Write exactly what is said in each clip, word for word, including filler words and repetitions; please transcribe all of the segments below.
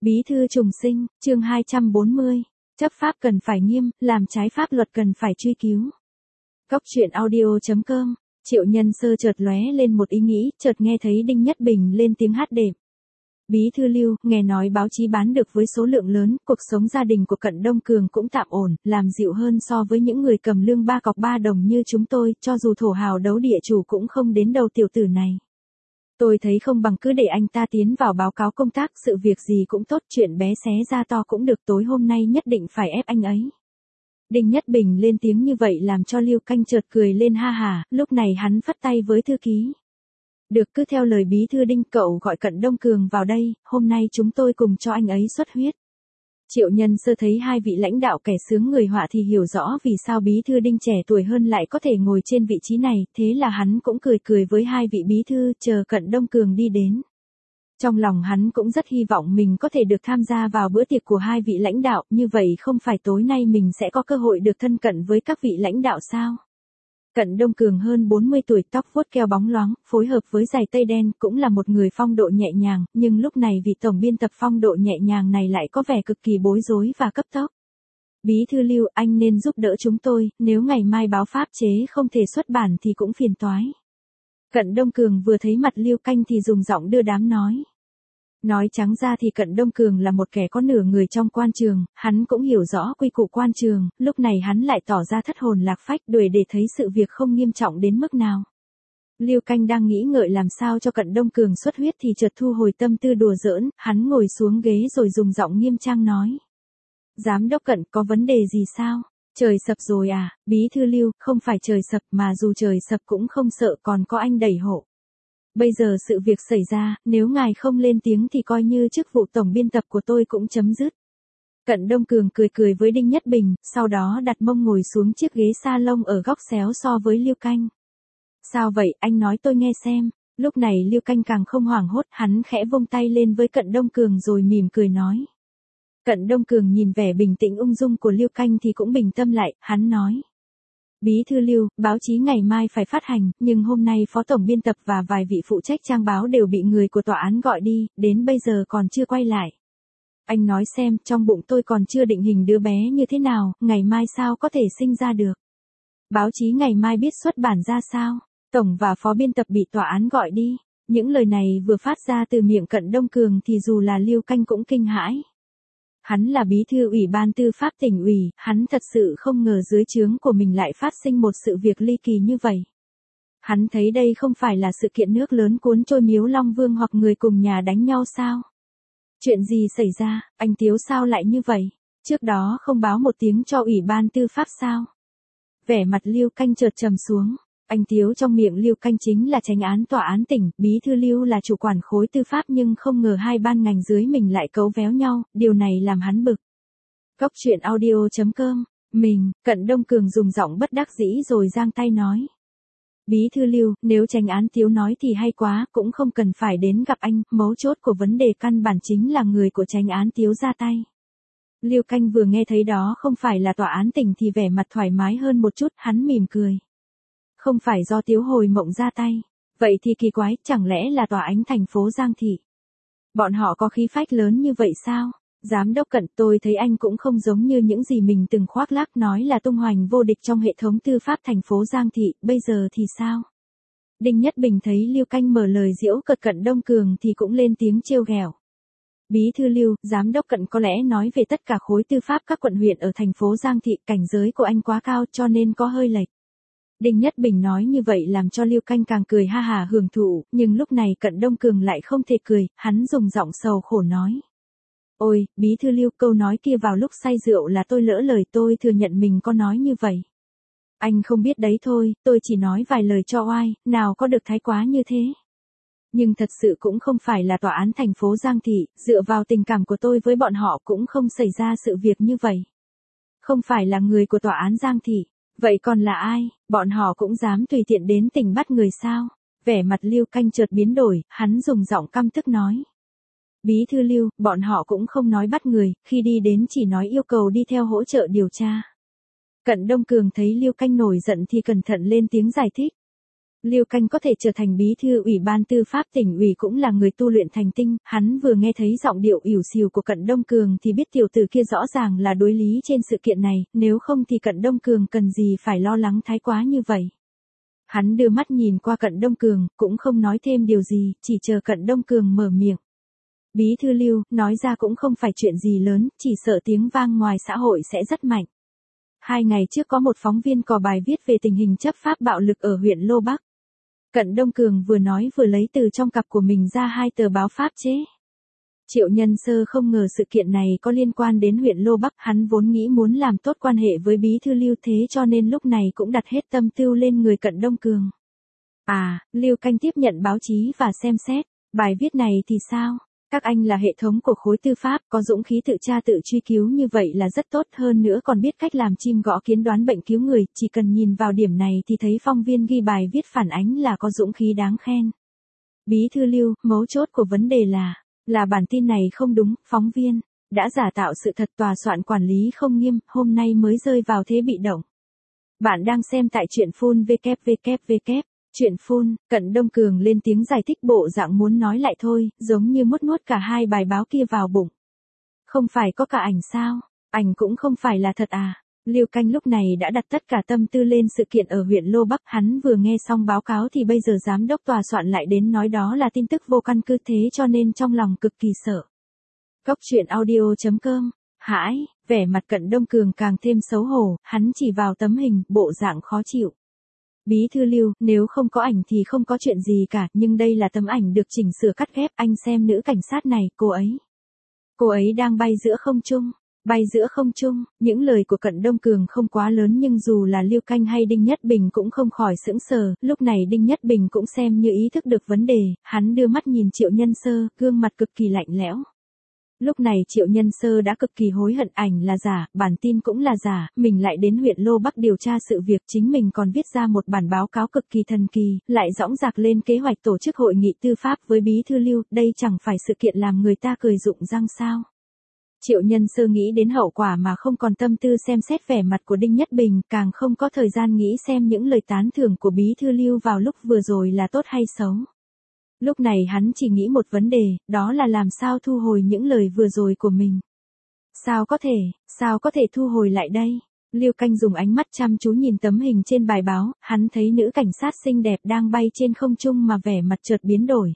Bí thư trùng sinh, chương hai trăm bốn mươi. Chấp pháp cần phải nghiêm, làm trái pháp luật cần phải truy cứu. Cóc truyện audio chấm com. Triệu Nhân Sơ chợt lóe lên một ý nghĩ, chợt nghe thấy Đinh Nhất Bình lên tiếng hát đệm. Bí thư Lưu, nghe nói báo chí bán được với số lượng lớn, cuộc sống gia đình của Cận Đông Cường cũng tạm ổn, làm dịu hơn so với những người cầm lương ba cọc ba đồng như chúng tôi, cho dù thổ hào đấu địa chủ cũng không đến đầu tiểu tử này. Tôi thấy không bằng cứ để anh ta tiến vào báo cáo công tác, sự việc gì cũng tốt, chuyện bé xé ra to cũng được, tối hôm nay nhất định phải ép anh ấy. Đinh Nhất Bình lên tiếng như vậy làm cho Lưu Canh chợt cười lên ha hà, lúc này hắn phất tay với thư ký. Được, cứ theo lời bí thư Đinh, cậu gọi Cận Đông Cường vào đây, hôm nay chúng tôi cùng cho anh ấy xuất huyết. Triệu Nhân Sơ thấy hai vị lãnh đạo kẻ sướng người họa thì hiểu rõ vì sao bí thư Đinh trẻ tuổi hơn lại có thể ngồi trên vị trí này, thế là hắn cũng cười cười với hai vị bí thư, chờ Cận Đông Cường đi đến. Trong lòng hắn cũng rất hy vọng mình có thể được tham gia vào bữa tiệc của hai vị lãnh đạo, như vậy không phải tối nay mình sẽ có cơ hội được thân cận với các vị lãnh đạo sao? Cận Đông Cường hơn bốn mươi tuổi, tóc vuốt keo bóng loáng, phối hợp với giày tây đen, cũng là một người phong độ nhẹ nhàng, nhưng lúc này vị tổng biên tập phong độ nhẹ nhàng này lại có vẻ cực kỳ bối rối và cấp tốc. Bí thư Lưu, anh nên giúp đỡ chúng tôi, nếu ngày mai báo pháp chế không thể xuất bản thì cũng phiền toái. Cận Đông Cường vừa thấy mặt Lưu Canh thì dùng giọng đưa đám nói. Nói trắng ra thì Cận Đông Cường là một kẻ có nửa người trong quan trường, hắn cũng hiểu rõ quy củ quan trường, lúc này hắn lại tỏ ra thất hồn lạc phách đuổi để thấy sự việc không nghiêm trọng đến mức nào. Lưu Canh đang nghĩ ngợi làm sao cho Cận Đông Cường xuất huyết thì chợt thu hồi tâm tư đùa giỡn, hắn ngồi xuống ghế rồi dùng giọng nghiêm trang nói. Giám đốc Cận, có vấn đề gì sao? Trời sập rồi à? Bí thư Lưu, không phải trời sập mà dù trời sập cũng không sợ, còn có anh đẩy hộ. Bây giờ sự việc xảy ra, nếu ngài không lên tiếng thì coi như chức vụ tổng biên tập của tôi cũng chấm dứt. Cận Đông Cường cười cười với Đinh Nhất Bình, sau đó đặt mông ngồi xuống chiếc ghế salon ở góc xéo so với Lưu Canh. Sao vậy, anh nói tôi nghe xem. Lúc này Lưu Canh càng không hoảng hốt, hắn khẽ vung tay lên với Cận Đông Cường rồi mỉm cười nói. Cận Đông Cường nhìn vẻ bình tĩnh ung dung của Lưu Canh thì cũng bình tâm lại, hắn nói. Bí thư Lưu, báo chí ngày mai phải phát hành, nhưng hôm nay phó tổng biên tập và vài vị phụ trách trang báo đều bị người của tòa án gọi đi, đến bây giờ còn chưa quay lại. Anh nói xem, trong bụng tôi còn chưa định hình đứa bé như thế nào, ngày mai sao có thể sinh ra được. Báo chí ngày mai biết xuất bản ra sao, tổng và phó biên tập bị tòa án gọi đi. Những lời này vừa phát ra từ miệng Cận Đông Cường thì dù là Lưu Canh cũng kinh hãi. Hắn là bí thư ủy ban tư pháp tỉnh ủy, hắn thật sự không ngờ dưới trướng của mình lại phát sinh một sự việc ly kỳ như vậy. Hắn thấy đây không phải là sự kiện nước lớn cuốn trôi Miếu Long Vương hoặc người cùng nhà đánh nhau sao? Chuyện gì xảy ra, anh Tiếu sao lại như vậy? Trước đó không báo một tiếng cho ủy ban tư pháp sao? Vẻ mặt Lưu Canh chợt trầm xuống. Anh Tiếu trong miệng Lưu Canh chính là chánh án tòa án tỉnh, bí thư Lưu là chủ quản khối tư pháp nhưng không ngờ hai ban ngành dưới mình lại cấu véo nhau, điều này làm hắn bực. Cóc truyện audio chấm com, mình, Cận Đông Cường dùng giọng bất đắc dĩ rồi giang tay nói. Bí thư Lưu, nếu chánh án Tiếu nói thì hay quá, cũng không cần phải đến gặp anh, mấu chốt của vấn đề căn bản chính là người của chánh án Tiếu ra tay. Lưu Canh vừa nghe thấy đó không phải là tòa án tỉnh thì vẻ mặt thoải mái hơn một chút, hắn mỉm cười. Không phải do Tiếu hồi mộng ra tay. Vậy thì kỳ quái, chẳng lẽ là tòa án thành phố Giang Thị? Bọn họ có khí phách lớn như vậy sao? Giám đốc Cận, tôi thấy anh cũng không giống như những gì mình từng khoác lác nói là tung hoành vô địch trong hệ thống tư pháp thành phố Giang Thị, bây giờ thì sao? Đinh Nhất Bình thấy Lưu Canh mở lời giễu cợt Cận Đông Cường thì cũng lên tiếng trêu ghẹo. Bí thư Lưu, giám đốc Cận có lẽ nói về tất cả khối tư pháp các quận huyện ở thành phố Giang Thị, cảnh giới của anh quá cao cho nên có hơi lệch. Đinh Nhất Bình nói như vậy làm cho Lưu Canh càng cười ha hà hưởng thụ, nhưng lúc này Cận Đông Cường lại không thể cười, hắn dùng giọng sầu khổ nói. Ôi, bí thư Lưu, câu nói kia vào lúc say rượu là tôi lỡ lời, tôi thừa nhận mình có nói như vậy. Anh không biết đấy thôi, tôi chỉ nói vài lời cho oai, nào có được thái quá như thế. Nhưng thật sự cũng không phải là tòa án thành phố Giang Thị, dựa vào tình cảm của tôi với bọn họ cũng không xảy ra sự việc như vậy. Không phải là người của tòa án Giang Thị. Vậy còn là ai, bọn họ cũng dám tùy tiện đến tỉnh bắt người sao? Vẻ mặt Lưu Canh chợt biến đổi, hắn dùng giọng căm tức nói. Bí thư Lưu, bọn họ cũng không nói bắt người, khi đi đến chỉ nói yêu cầu đi theo hỗ trợ điều tra. Cận Đông Cường thấy Lưu Canh nổi giận thì cẩn thận lên tiếng giải thích. Liêu Canh có thể trở thành bí thư ủy ban tư pháp tỉnh ủy cũng là người tu luyện thành tinh, hắn vừa nghe thấy giọng điệu ỉu xìu của Cận Đông Cường thì biết tiểu tử kia rõ ràng là đối lý trên sự kiện này, nếu không thì Cận Đông Cường cần gì phải lo lắng thái quá như vậy. Hắn đưa mắt nhìn qua Cận Đông Cường, cũng không nói thêm điều gì, chỉ chờ Cận Đông Cường mở miệng. Bí thư Lưu, nói ra cũng không phải chuyện gì lớn, chỉ sợ tiếng vang ngoài xã hội sẽ rất mạnh. Hai ngày trước có một phóng viên có bài viết về tình hình chấp pháp bạo lực ở huyện Lô Bắc. Cận Đông Cường vừa nói vừa lấy từ trong cặp của mình ra hai tờ báo pháp chế. Triệu Nhân Sơ không ngờ sự kiện này có liên quan đến huyện Lô Bắc, hắn vốn nghĩ muốn làm tốt quan hệ với bí thư Lưu thế cho nên lúc này cũng đặt hết tâm tư lên người Cận Đông Cường. À, Liêu Canh tiếp nhận báo chí và xem xét, bài viết này thì sao? Các anh là hệ thống của khối tư pháp, có dũng khí tự tra tự truy cứu như vậy là rất tốt, hơn nữa còn biết cách làm chim gõ kiến đoán bệnh cứu người, chỉ cần nhìn vào điểm này thì thấy phóng viên ghi bài viết phản ánh là có dũng khí đáng khen. Bí thư Lưu, mấu chốt của vấn đề là, là bản tin này không đúng, phóng viên đã giả tạo sự thật, tòa soạn quản lý không nghiêm, hôm nay mới rơi vào thế bị động. Bạn đang xem tại truyện phun vê vê vê vê. Chuyện phun, Cận Đông Cường lên tiếng giải thích bộ dạng muốn nói lại thôi, giống như nuốt nuốt cả hai bài báo kia vào bụng. Không phải có cả ảnh sao? Ảnh cũng không phải là thật à? Liêu Canh lúc này đã đặt tất cả tâm tư lên sự kiện ở huyện Lô Bắc, hắn vừa nghe xong báo cáo thì bây giờ giám đốc tòa soạn lại đến nói đó là tin tức vô căn cứ, thế cho nên trong lòng cực kỳ sợ. Cốc truyện audio chấm com. Hãi, vẻ mặt Cận Đông Cường càng thêm xấu hổ, hắn chỉ vào tấm hình, bộ dạng khó chịu. Bí thư Lưu, nếu không có ảnh thì không có chuyện gì cả, nhưng đây là tấm ảnh được chỉnh sửa cắt ghép, anh xem nữ cảnh sát này, cô ấy. Cô ấy đang bay giữa không trung, bay giữa không trung, những lời của Cận Đông Cường không quá lớn nhưng dù là Liêu Canh hay Đinh Nhất Bình cũng không khỏi sững sờ, lúc này Đinh Nhất Bình cũng xem như ý thức được vấn đề, hắn đưa mắt nhìn Triệu Nhân Sơ, gương mặt cực kỳ lạnh lẽo. Lúc này Triệu Nhân Sơ đã cực kỳ hối hận, ảnh là giả, bản tin cũng là giả, mình lại đến huyện Lô Bắc điều tra sự việc, chính mình còn viết ra một bản báo cáo cực kỳ thần kỳ, lại dõng dạc lên kế hoạch tổ chức hội nghị tư pháp với bí thư Lưu, đây chẳng phải sự kiện làm người ta cười rụng răng sao. Triệu Nhân Sơ nghĩ đến hậu quả mà không còn tâm tư xem xét vẻ mặt của Đinh Nhất Bình, càng không có thời gian nghĩ xem những lời tán thưởng của bí thư Lưu vào lúc vừa rồi là tốt hay xấu. Lúc này hắn chỉ nghĩ một vấn đề, đó là làm sao thu hồi những lời vừa rồi của mình. Sao có thể, sao có thể thu hồi lại đây? Liêu Canh dùng ánh mắt chăm chú nhìn tấm hình trên bài báo, hắn thấy nữ cảnh sát xinh đẹp đang bay trên không trung mà vẻ mặt chợt biến đổi.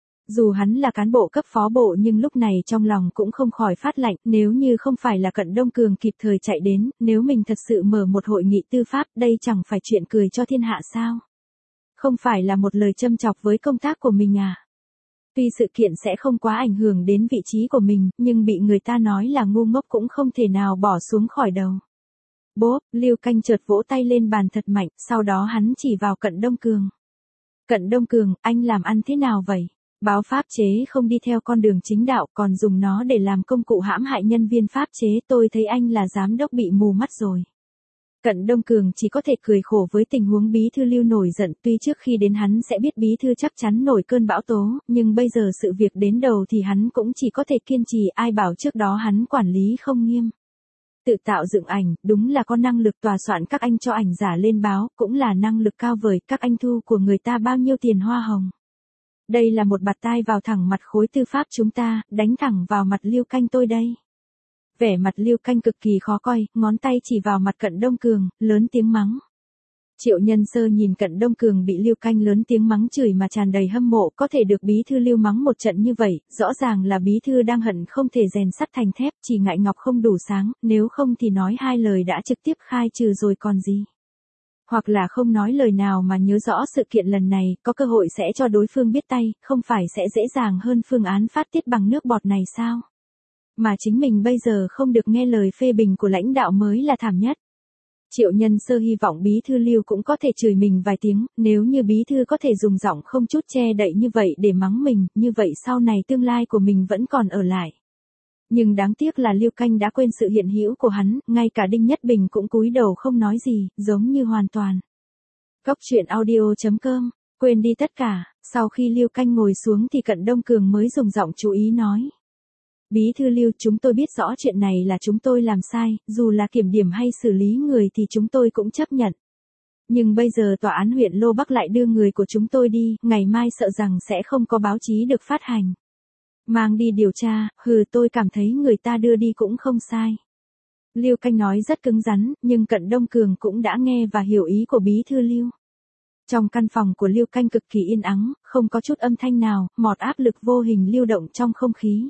Dù hắn là cán bộ cấp phó bộ nhưng lúc này trong lòng cũng không khỏi phát lạnh, nếu như không phải là Cận Đông Cường kịp thời chạy đến, nếu mình thật sự mở một hội nghị tư pháp, đây chẳng phải chuyện cười cho thiên hạ sao? Không phải là một lời châm chọc với công tác của mình à? Tuy sự kiện sẽ không quá ảnh hưởng đến vị trí của mình, nhưng bị người ta nói là ngu ngốc cũng không thể nào bỏ xuống khỏi đầu. Bốp, Liêu Canh chợt vỗ tay lên bàn thật mạnh, sau đó hắn chỉ vào Cận Đông Cường. Cận Đông Cường, anh làm ăn thế nào vậy? Báo pháp chế không đi theo con đường chính đạo, còn dùng nó để làm công cụ hãm hại nhân viên pháp chế, tôi thấy anh là giám đốc bị mù mắt rồi. Cận Đông Cường chỉ có thể cười khổ với tình huống bí thư Lưu nổi giận, tuy trước khi đến hắn sẽ biết bí thư chắc chắn nổi cơn bão tố, nhưng bây giờ sự việc đến đầu thì hắn cũng chỉ có thể kiên trì, ai bảo trước đó hắn quản lý không nghiêm. Tự tạo dựng ảnh, đúng là có năng lực, tòa soạn các anh cho ảnh giả lên báo, cũng là năng lực cao vời, các anh thu của người ta bao nhiêu tiền hoa hồng. Đây là một bạt tai vào thẳng mặt khối tư pháp chúng ta, đánh thẳng vào mặt Liêu Canh tôi đây. Vẻ mặt Liêu Canh cực kỳ khó coi, ngón tay chỉ vào mặt Cận Đông Cường, lớn tiếng mắng. Triệu Nhân Sơ nhìn Cận Đông Cường bị Liêu Canh lớn tiếng mắng chửi mà tràn đầy hâm mộ, có thể được bí thư Lưu mắng một trận như vậy, rõ ràng là bí thư đang hận không thể rèn sắt thành thép, chỉ ngại ngọc không đủ sáng, nếu không thì nói hai lời đã trực tiếp khai trừ rồi còn gì. Hoặc là không nói lời nào mà nhớ rõ sự kiện lần này, có cơ hội sẽ cho đối phương biết tay, không phải sẽ dễ dàng hơn phương án phát tiết bằng nước bọt này sao? Mà chính mình bây giờ không được nghe lời phê bình của lãnh đạo mới là thảm nhất. Triệu Nhân Sơ hy vọng bí thư Lưu cũng có thể chửi mình vài tiếng, nếu như bí thư có thể dùng giọng không chút che đậy như vậy để mắng mình, như vậy sau này tương lai của mình vẫn còn ở lại. Nhưng đáng tiếc là Liêu Canh đã quên sự hiện hữu của hắn, ngay cả Đinh Nhất Bình cũng cúi đầu không nói gì, giống như hoàn toàn. Cốc truyện audio chấm com, quên đi tất cả, sau khi Liêu Canh ngồi xuống thì Cận Đông Cường mới dùng giọng chú ý nói. Bí thư Lưu, chúng tôi biết rõ chuyện này là chúng tôi làm sai, dù là kiểm điểm hay xử lý người thì chúng tôi cũng chấp nhận. Nhưng bây giờ tòa án huyện Lô Bắc lại đưa người của chúng tôi đi, ngày mai sợ rằng sẽ không có báo chí được phát hành. Mang đi điều tra, hừ tôi cảm thấy người ta đưa đi cũng không sai. Liêu Canh nói rất cứng rắn, nhưng Cận Đông Cường cũng đã nghe và hiểu ý của bí thư Liêu. Trong căn phòng của Liêu Canh cực kỳ yên ắng, không có chút âm thanh nào, một áp lực vô hình lưu động trong không khí.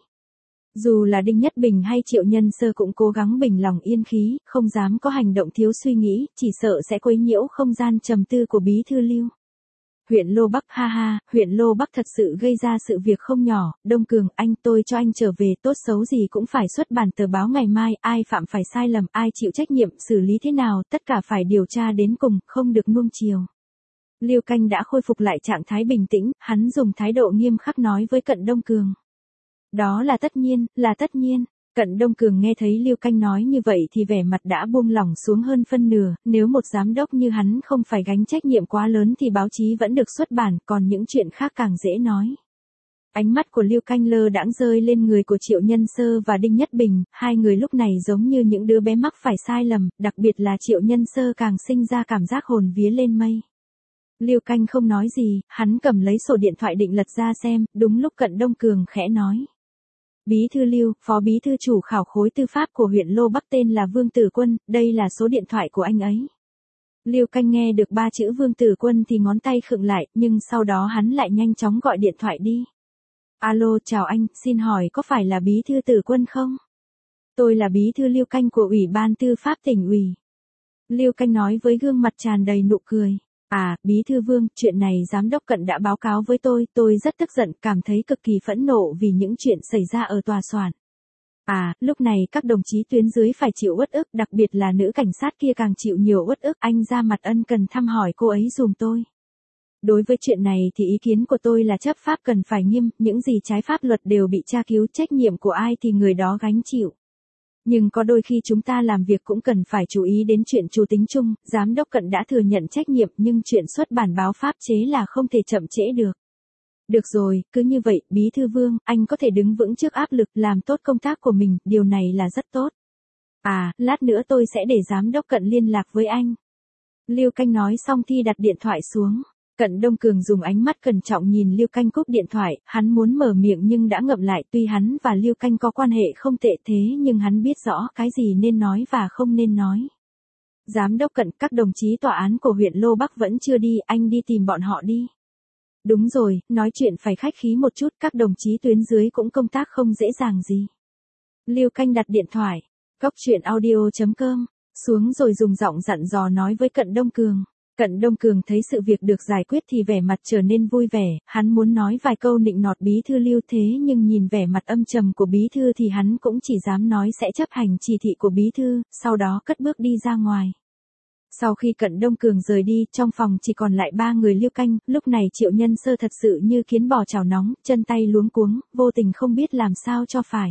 Dù là Đinh Nhất Bình hay Triệu Nhân Sơ cũng cố gắng bình lòng yên khí, không dám có hành động thiếu suy nghĩ, chỉ sợ sẽ quấy nhiễu không gian trầm tư của bí thư Liêu. Huyện Lô Bắc ha ha, huyện Lô Bắc thật sự gây ra sự việc không nhỏ, Đông Cường anh tôi cho anh trở về tốt xấu gì cũng phải xuất bản tờ báo ngày mai, ai phạm phải sai lầm, ai chịu trách nhiệm, xử lý thế nào, tất cả phải điều tra đến cùng, không được nuông chiều. Liêu Canh đã khôi phục lại trạng thái bình tĩnh, hắn dùng thái độ nghiêm khắc nói với Cận Đông Cường. Đó là tất nhiên, là tất nhiên. Cận Đông Cường nghe thấy Liêu Canh nói như vậy thì vẻ mặt đã buông lỏng xuống hơn phân nửa, nếu một giám đốc như hắn không phải gánh trách nhiệm quá lớn thì báo chí vẫn được xuất bản, còn những chuyện khác càng dễ nói. Ánh mắt của Liêu Canh lơ đãng rơi lên người của Triệu Nhân Sơ và Đinh Nhất Bình, hai người lúc này giống như những đứa bé mắc phải sai lầm, đặc biệt là Triệu Nhân Sơ càng sinh ra cảm giác hồn vía lên mây. Liêu Canh không nói gì, hắn cầm lấy sổ điện thoại định lật ra xem, đúng lúc Cận Đông Cường khẽ nói. Bí thư Liêu, phó bí thư chủ khảo khối tư pháp của huyện Lô Bắc tên là Vương Tử Quân, đây là số điện thoại của anh ấy. Liêu Canh nghe được ba chữ Vương Tử Quân thì ngón tay khựng lại, nhưng sau đó hắn lại nhanh chóng gọi điện thoại đi. Alo, chào anh, xin hỏi có phải là bí thư Tử Quân không? Tôi là bí thư Liêu Canh của Ủy ban Tư pháp tỉnh ủy. Liêu Canh nói với gương mặt tràn đầy nụ cười. À, bí thư Vương, chuyện này giám đốc Cận đã báo cáo với tôi, tôi rất tức giận, cảm thấy cực kỳ phẫn nộ vì những chuyện xảy ra ở tòa soạn. À, lúc này các đồng chí tuyến dưới phải chịu uất ức, đặc biệt là nữ cảnh sát kia càng chịu nhiều uất ức, anh ra mặt ân cần thăm hỏi cô ấy dùm tôi. Đối với chuyện này thì ý kiến của tôi là chấp pháp cần phải nghiêm, những gì trái pháp luật đều bị tra cứu, trách nhiệm của ai thì người đó gánh chịu. Nhưng có đôi khi chúng ta làm việc cũng cần phải chú ý đến chuyện chủ tính chung, giám đốc Cận đã thừa nhận trách nhiệm nhưng chuyện xuất bản báo pháp chế là không thể chậm trễ được. Được rồi, cứ như vậy, bí thư Vương, anh có thể đứng vững trước áp lực, làm tốt công tác của mình, điều này là rất tốt. À, lát nữa tôi sẽ để giám đốc Cận liên lạc với anh. Liêu Canh nói xong thì đặt điện thoại xuống. Cận Đông Cường dùng ánh mắt cẩn trọng nhìn Liêu Canh cúp điện thoại, hắn muốn mở miệng nhưng đã ngậm lại, tuy hắn và Liêu Canh có quan hệ không tệ thế nhưng hắn biết rõ cái gì nên nói và không nên nói. Giám đốc Cận, các đồng chí tòa án của huyện Lô Bắc vẫn chưa đi, anh đi tìm bọn họ đi. Đúng rồi, nói chuyện phải khách khí một chút, các đồng chí tuyến dưới cũng công tác không dễ dàng gì. Liêu Canh đặt điện thoại, góc truyện audio chấm com, xuống rồi dùng giọng dặn dò nói với Cận Đông Cường. Cận Đông Cường thấy sự việc được giải quyết thì vẻ mặt trở nên vui vẻ, hắn muốn nói vài câu nịnh nọt bí thư Liêu thế nhưng nhìn vẻ mặt âm trầm của bí thư thì hắn cũng chỉ dám nói sẽ chấp hành chỉ thị của bí thư, sau đó cất bước đi ra ngoài. Sau khi Cận Đông Cường rời đi, trong phòng chỉ còn lại ba người Liêu Canh, lúc này Triệu Nhân Sơ thật sự như kiến bò chảo nóng, chân tay luống cuống, vô tình không biết làm sao cho phải.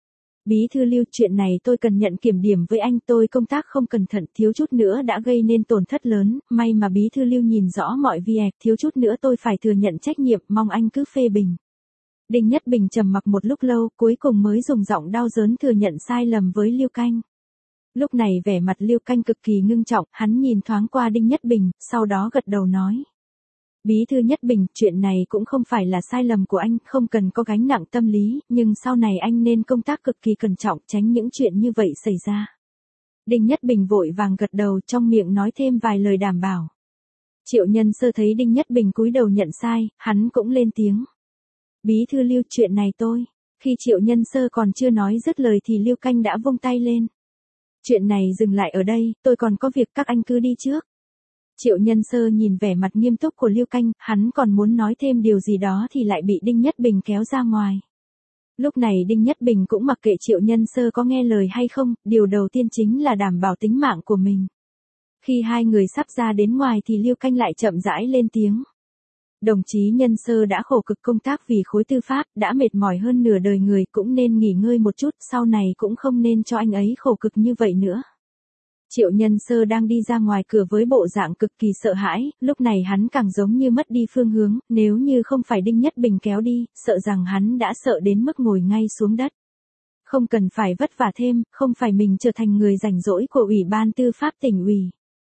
Bí thư Liêu, chuyện này tôi cần nhận kiểm điểm với anh, tôi công tác không cẩn thận, thiếu chút nữa đã gây nên tổn thất lớn, may mà bí thư Liêu nhìn rõ mọi việc, thiếu chút nữa tôi phải thừa nhận trách nhiệm, mong anh cứ phê bình. Đinh Nhất Bình trầm mặc một lúc lâu, cuối cùng mới dùng giọng đau đớn thừa nhận sai lầm với Liêu Canh. Lúc này vẻ mặt Liêu Canh cực kỳ ngưng trọng, hắn nhìn thoáng qua Đinh Nhất Bình, sau đó gật đầu nói. Bí thư Nhất Bình, chuyện này cũng không phải là sai lầm của anh, không cần có gánh nặng tâm lý, nhưng sau này anh nên công tác cực kỳ cẩn trọng, tránh những chuyện như vậy xảy ra. Đinh Nhất Bình vội vàng gật đầu, trong miệng nói thêm vài lời đảm bảo. Triệu Nhân Sơ thấy Đinh Nhất Bình cúi đầu nhận sai, hắn cũng lên tiếng. Bí thư Liêu, chuyện này tôi. Khi Triệu Nhân Sơ còn chưa nói dứt lời thì Liêu Canh đã vung tay lên. Chuyện này dừng lại ở đây, tôi còn có việc, các anh cứ đi trước. Triệu Nhân Sơ nhìn vẻ mặt nghiêm túc của Liêu Canh, hắn còn muốn nói thêm điều gì đó thì lại bị Đinh Nhất Bình kéo ra ngoài. Lúc này Đinh Nhất Bình cũng mặc kệ Triệu Nhân Sơ có nghe lời hay không, điều đầu tiên chính là đảm bảo tính mạng của mình. Khi hai người sắp ra đến ngoài thì Liêu Canh lại chậm rãi lên tiếng. Đồng chí Nhân Sơ đã khổ cực công tác vì khối tư pháp, đã mệt mỏi hơn nửa đời người, cũng nên nghỉ ngơi một chút, sau này cũng không nên cho anh ấy khổ cực như vậy nữa. Triệu Nhân Sơ đang đi ra ngoài cửa với bộ dạng cực kỳ sợ hãi, lúc này hắn càng giống như mất đi phương hướng, nếu như không phải Đinh Nhất Bình kéo đi, sợ rằng hắn đã sợ đến mức ngồi ngay xuống đất. Không cần phải vất vả thêm, không phải mình trở thành người rảnh rỗi của Ủy ban Tư pháp tỉnh ủy.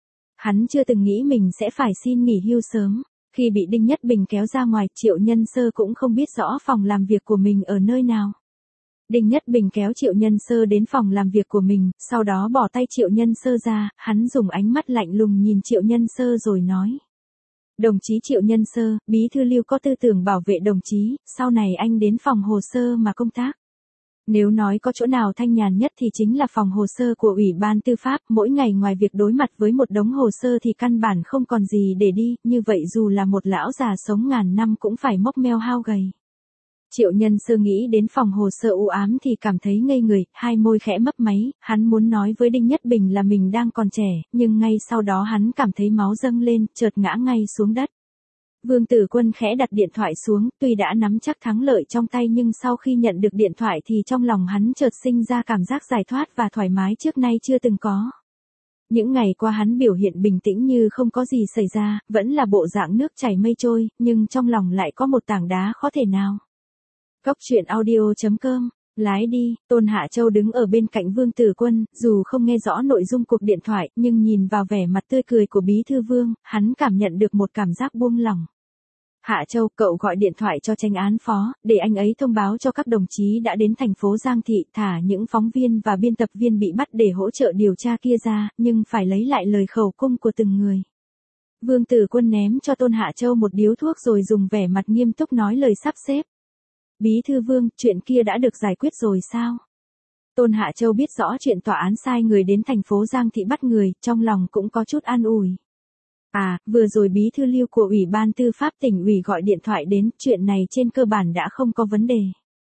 Hắn chưa từng nghĩ mình sẽ phải xin nghỉ hưu sớm. Khi bị Đinh Nhất Bình kéo ra ngoài, Triệu Nhân Sơ cũng không biết rõ phòng làm việc của mình ở nơi nào. Đinh Nhất Bình kéo Triệu Nhân Sơ đến phòng làm việc của mình, sau đó bỏ tay Triệu Nhân Sơ ra, hắn dùng ánh mắt lạnh lùng nhìn Triệu Nhân Sơ rồi nói. Đồng chí Triệu Nhân Sơ, Bí thư Lưu có tư tưởng bảo vệ đồng chí, sau này anh đến phòng hồ sơ mà công tác. Nếu nói có chỗ nào thanh nhàn nhất thì chính là phòng hồ sơ của Ủy ban Tư pháp, mỗi ngày ngoài việc đối mặt với một đống hồ sơ thì căn bản không còn gì để đi, như vậy dù là một lão già sống ngàn năm cũng phải mốc meo hao gầy. Triệu Nhân Sơ nghĩ đến phòng hồ sơ u ám thì cảm thấy ngây người, hai môi khẽ mấp máy, hắn muốn nói với Đinh Nhất Bình là mình đang còn trẻ, nhưng ngay sau đó hắn cảm thấy máu dâng lên, chợt ngã ngay xuống đất. Vương Tử Quân khẽ đặt điện thoại xuống, tuy đã nắm chắc thắng lợi trong tay nhưng sau khi nhận được điện thoại thì trong lòng hắn chợt sinh ra cảm giác giải thoát và thoải mái trước nay chưa từng có. Những ngày qua hắn biểu hiện bình tĩnh như không có gì xảy ra, vẫn là bộ dạng nước chảy mây trôi, nhưng trong lòng lại có một tảng đá khó thể nào. Cốc truyện audio chấm com, lái đi, Tôn Hạ Châu đứng ở bên cạnh Vương Tử Quân, dù không nghe rõ nội dung cuộc điện thoại, nhưng nhìn vào vẻ mặt tươi cười của Bí thư Vương, hắn cảm nhận được một cảm giác buông lỏng. Hạ Châu, cậu gọi điện thoại cho Chánh án phó, để anh ấy thông báo cho các đồng chí đã đến thành phố Giang Thị, thả những phóng viên và biên tập viên bị bắt để hỗ trợ điều tra kia ra, nhưng phải lấy lại lời khẩu cung của từng người. Vương Tử Quân ném cho Tôn Hạ Châu một điếu thuốc rồi dùng vẻ mặt nghiêm túc nói lời sắp xếp. Bí thư Vương, chuyện kia đã được giải quyết rồi sao? Tôn Hạ Châu biết rõ chuyện tòa án sai người đến thành phố Giang Thị bắt người, trong lòng cũng có chút an ủi. À, vừa rồi Bí thư Lưu của Ủy ban Tư pháp tỉnh ủy gọi điện thoại đến, chuyện này trên cơ bản đã không có vấn đề.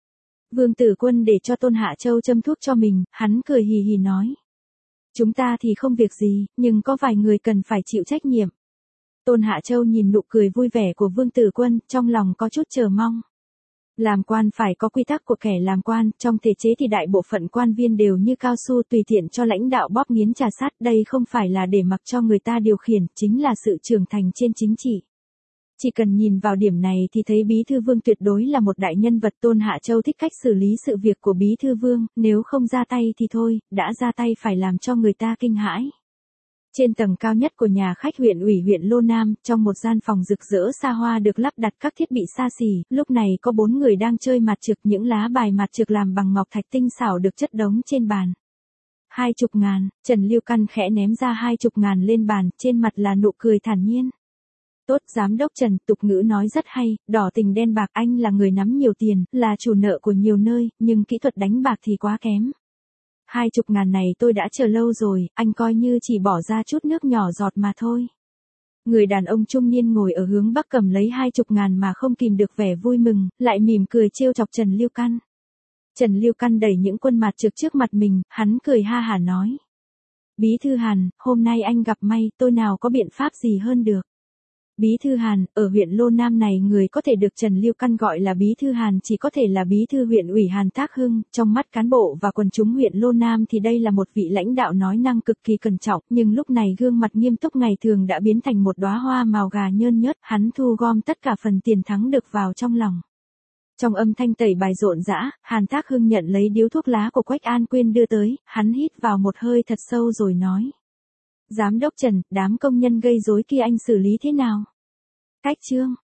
Vương Tử Quân để cho Tôn Hạ Châu châm thuốc cho mình, hắn cười hì hì nói. Chúng ta thì không việc gì, nhưng có vài người cần phải chịu trách nhiệm. Tôn Hạ Châu nhìn nụ cười vui vẻ của Vương Tử Quân, trong lòng có chút chờ mong. Làm quan phải có quy tắc của kẻ làm quan, trong thể chế thì đại bộ phận quan viên đều như cao su tùy tiện cho lãnh đạo bóp nghiến trà sát, đây không phải là để mặc cho người ta điều khiển, chính là sự trưởng thành trên chính trị. Chỉ cần nhìn vào điểm này thì thấy Bí thư Vương tuyệt đối là một đại nhân vật. Tôn Hạ Châu thích cách xử lý sự việc của Bí thư Vương, nếu không ra tay thì thôi, đã ra tay phải làm cho người ta kinh hãi. Trên tầng cao nhất của nhà khách huyện ủy huyện Lô Nam, trong một gian phòng rực rỡ xa hoa được lắp đặt các thiết bị xa xỉ, lúc này có bốn người đang chơi mặt trược, những lá bài mặt trược làm bằng ngọc thạch tinh xảo được chất đống trên bàn. Hai chục ngàn, Trần Lưu Căn khẽ ném ra hai chục ngàn lên bàn, trên mặt là nụ cười thản nhiên. Tốt, giám đốc Trần, tục ngữ nói rất hay, đỏ tình đen bạc, anh là người nắm nhiều tiền, là chủ nợ của nhiều nơi, nhưng kỹ thuật đánh bạc thì quá kém. Hai chục ngàn này tôi đã chờ lâu rồi, anh coi như chỉ bỏ ra chút nước nhỏ giọt mà thôi. Người đàn ông trung niên ngồi ở hướng bắc cầm lấy hai chục ngàn mà không kìm được vẻ vui mừng, lại mỉm cười trêu chọc Trần Lưu Căn. Trần Lưu Căn đẩy những quân mặt trược trước mặt mình, hắn cười ha hả nói. Bí thư Hàn, hôm nay anh gặp may, tôi nào có biện pháp gì hơn được. Bí thư Hàn, ở huyện Lô Nam này người có thể được Trần Lưu Căn gọi là Bí thư Hàn chỉ có thể là Bí thư huyện ủy Hàn Tác Hưng, trong mắt cán bộ và quần chúng huyện Lô Nam thì đây là một vị lãnh đạo nói năng cực kỳ cẩn trọng, nhưng lúc này gương mặt nghiêm túc ngày thường đã biến thành một đóa hoa màu gà nhơn nhớt, hắn thu gom tất cả phần tiền thắng được vào trong lòng. Trong âm thanh tẩy bài rộn rã, Hàn Tác Hưng nhận lấy điếu thuốc lá của Quách An Quyên đưa tới, hắn hít vào một hơi thật sâu rồi nói. Giám đốc Trần, đám công nhân gây rối kia anh xử lý thế nào? Cách chương.